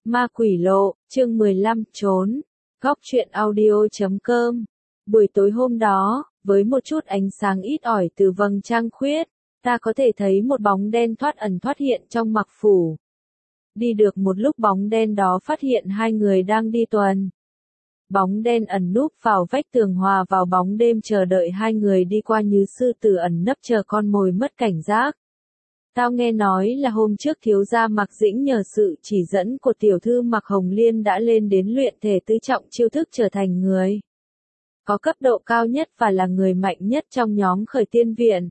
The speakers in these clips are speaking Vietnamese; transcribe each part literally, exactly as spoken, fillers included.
Ma Quỷ Lộ, chương mười lăm, trốn. Góc truyện audio chấm com. Buổi tối hôm đó, với một chút ánh sáng ít ỏi từ vầng trăng khuyết, ta có thể thấy một bóng đen thoát ẩn thoát hiện trong mặc phủ. Đi được một lúc bóng đen đó phát hiện hai người đang đi tuần. Bóng đen ẩn núp vào vách tường hòa vào bóng đêm chờ đợi hai người đi qua như sư tử ẩn nấp chờ con mồi mất cảnh giác. Tao nghe nói là hôm trước thiếu gia Mạc Dĩnh nhờ sự chỉ dẫn của tiểu thư Mạc Hồng Liên đã lên đến luyện thể tứ trọng chiêu thức trở thành người có cấp độ cao nhất và là người mạnh nhất trong nhóm khởi tiên viện.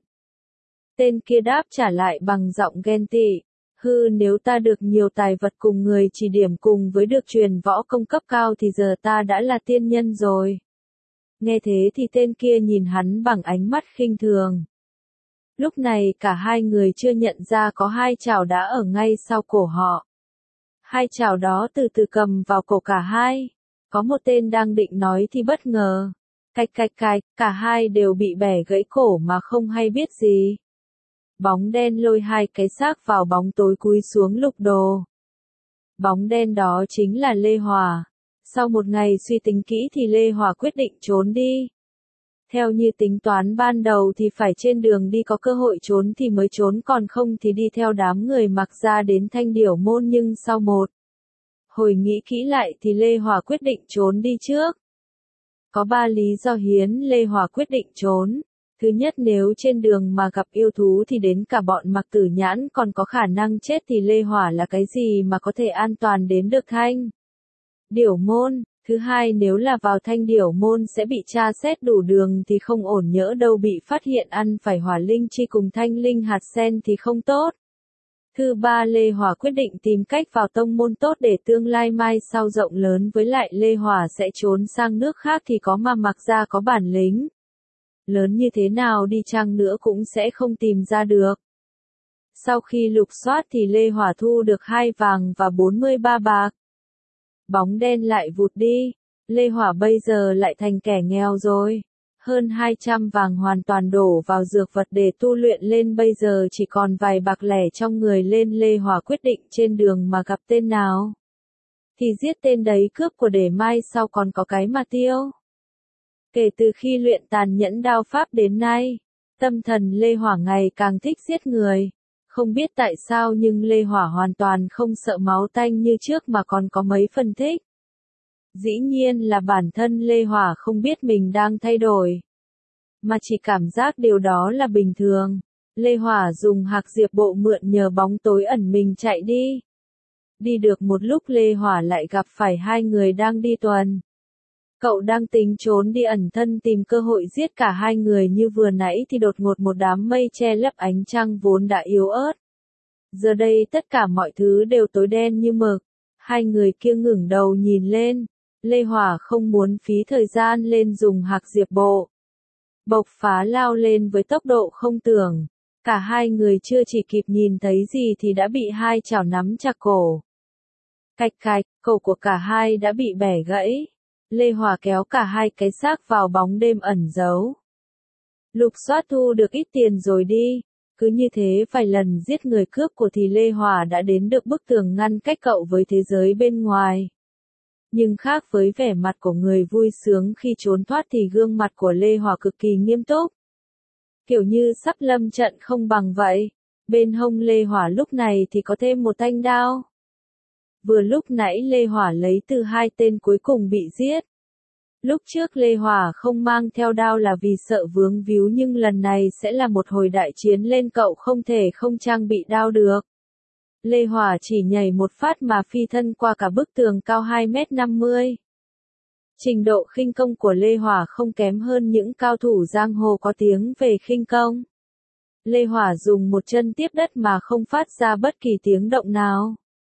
Tên kia đáp trả lại bằng giọng ghen tị. Hư, nếu ta được nhiều tài vật cùng người chỉ điểm cùng với được truyền võ công cấp cao thì giờ ta đã là tiên nhân rồi. Nghe thế thì tên kia nhìn hắn bằng ánh mắt khinh thường. Lúc này cả hai người chưa nhận ra có hai chảo đã ở ngay sau cổ họ. Hai chảo đó từ từ cầm vào cổ cả hai. Có một tên đang định nói thì bất ngờ. Cạch cạch cạch, cả hai đều bị bẻ gãy cổ mà không hay biết gì. Bóng đen lôi hai cái xác vào bóng tối cúi xuống lục đồ. Bóng đen đó chính là Lê Hòa. Sau một ngày suy tính kỹ thì Lê Hòa quyết định trốn đi. Theo như tính toán ban đầu thì phải trên đường đi có cơ hội trốn thì mới trốn, còn không thì đi theo đám người Mạc gia đến Thanh Điểu Môn, nhưng sau một hồi nghĩ kỹ lại thì Lê Hòa quyết định trốn đi trước. Có ba lý do hiến Lê Hòa quyết định trốn. Thứ nhất, nếu trên đường mà gặp yêu thú thì đến cả bọn Mạc Tử Nhãn còn có khả năng chết thì Lê Hòa là cái gì mà có thể an toàn đến được Thanh Điểu Môn. Thứ hai, nếu là vào Thanh Điểu Môn sẽ bị tra xét đủ đường thì không ổn, nhỡ đâu bị phát hiện ăn phải hỏa linh chi cùng thanh linh hạt sen thì không tốt. Thứ ba, Lê Hòa quyết định tìm cách vào tông môn tốt để tương lai mai sau rộng lớn, với lại Lê Hòa sẽ trốn sang nước khác thì có mà Mạc gia có bản lĩnh lớn như thế nào đi chăng nữa cũng sẽ không tìm ra được. Sau khi lục soát thì Lê Hòa thu được hai vàng và bốn mươi ba bạc. Bóng đen lại vụt đi. Lê Hòa bây giờ lại thành kẻ nghèo rồi. Hơn hai trăm vàng hoàn toàn đổ vào dược vật để tu luyện lên, bây giờ chỉ còn vài bạc lẻ trong người lên. Lê Hòa quyết định trên đường mà gặp tên nào thì giết tên đấy, cướp của để mai sau còn có cái mà tiêu. Kể từ khi luyện tàn nhẫn đao pháp đến nay, tâm thần Lê Hòa ngày càng thích giết người. Không biết tại sao nhưng Lê Hòa hoàn toàn không sợ máu tanh như trước mà còn có mấy phần thích. Dĩ nhiên là bản thân Lê Hòa không biết mình đang thay đổi, mà chỉ cảm giác điều đó là bình thường. Lê Hòa dùng hạc diệp bộ mượn nhờ bóng tối ẩn mình chạy đi. Đi được một lúc Lê Hòa lại gặp phải hai người đang đi tuần. Cậu đang tính trốn đi ẩn thân tìm cơ hội giết cả hai người như vừa nãy thì đột ngột một đám mây che lấp ánh trăng vốn đã yếu ớt. Giờ đây tất cả mọi thứ đều tối đen như mực. Hai người kia ngẩng đầu nhìn lên. Lê Hòa không muốn phí thời gian lên dùng hạc diệp bộ. Bộc phá lao lên với tốc độ không tưởng. Cả hai người chưa chỉ kịp nhìn thấy gì thì đã bị hai chảo nắm chặt cổ. Cạch cạch, cổ của cả hai đã bị bẻ gãy. Lê Hòa kéo cả hai cái xác vào bóng đêm ẩn giấu. Lục soát thu được ít tiền rồi đi. Cứ như thế vài lần giết người cướp của thì Lê Hòa đã đến được bức tường ngăn cách cậu với thế giới bên ngoài. Nhưng khác với vẻ mặt của người vui sướng khi trốn thoát thì gương mặt của Lê Hòa cực kỳ nghiêm túc. Kiểu như sắp lâm trận không bằng vậy. Bên hông Lê Hòa lúc này thì có thêm một thanh đao. Vừa lúc nãy Lê Hòa lấy từ hai tên cuối cùng bị giết. Lúc trước Lê Hòa không mang theo đao là vì sợ vướng víu, nhưng lần này sẽ là một hồi đại chiến lên, cậu không thể không trang bị đao được. Lê Hòa chỉ nhảy một phát mà phi thân qua cả bức tường cao hai mét năm mươi. Trình độ khinh công của Lê Hòa không kém hơn những cao thủ giang hồ có tiếng về khinh công. Lê Hòa dùng một chân tiếp đất mà không phát ra bất kỳ tiếng động nào.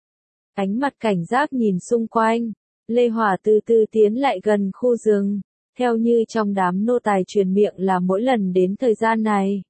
Ánh mặt cảnh giác nhìn xung quanh, Lê Hòa từ từ tiến lại gần khu rừng. Theo như trong đám nô tài truyền miệng là mỗi lần đến thời gian này,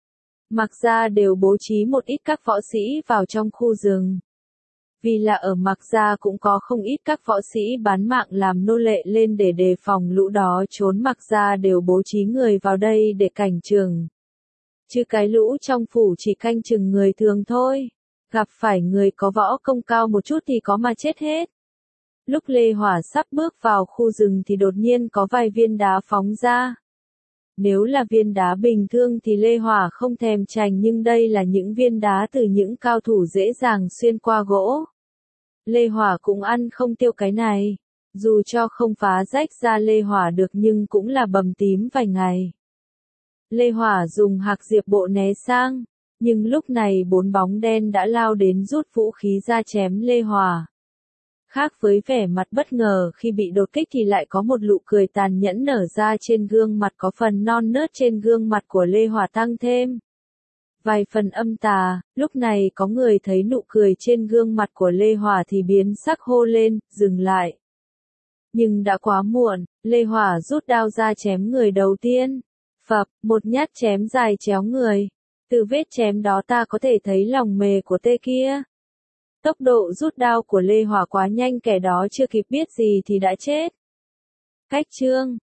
Mạc gia đều bố trí một ít các võ sĩ vào trong khu rừng. Vì là ở Mạc gia cũng có không ít các võ sĩ bán mạng làm nô lệ lên để đề phòng lũ đó trốn, Mạc gia đều bố trí người vào đây để cảnh chừng. Chứ cái lũ trong phủ chỉ canh chừng người thường thôi. Gặp phải người có võ công cao một chút thì có mà chết hết. Lúc Lê Hỏa sắp bước vào khu rừng thì đột nhiên có vài viên đá phóng ra. Nếu là viên đá bình thường thì Lê Hỏa không thèm chành, nhưng đây là những viên đá từ những cao thủ dễ dàng xuyên qua gỗ. Lê Hỏa cũng ăn không tiêu cái này. Dù cho không phá rách ra Lê Hỏa được nhưng cũng là bầm tím vài ngày. Lê Hỏa dùng hạc diệp bộ né sang, nhưng lúc này bốn bóng đen đã lao đến rút vũ khí ra chém Lê Hỏa. Khác với vẻ mặt bất ngờ khi bị đột kích thì lại có một nụ cười tàn nhẫn nở ra trên gương mặt, có phần non nớt trên gương mặt của Lê Hỏa tăng thêm vài phần âm tà. Lúc này có người thấy nụ cười trên gương mặt của Lê Hỏa thì biến sắc hô lên, dừng lại. Nhưng đã quá muộn, Lê Hỏa rút đao ra chém người đầu tiên. Phập, một nhát chém dài chéo người. Từ vết chém đó ta có thể thấy lòng mề của tên kia. Tốc độ rút đao của Lê Hỏa quá nhanh, kẻ đó chưa kịp biết gì thì đã chết. Cách chương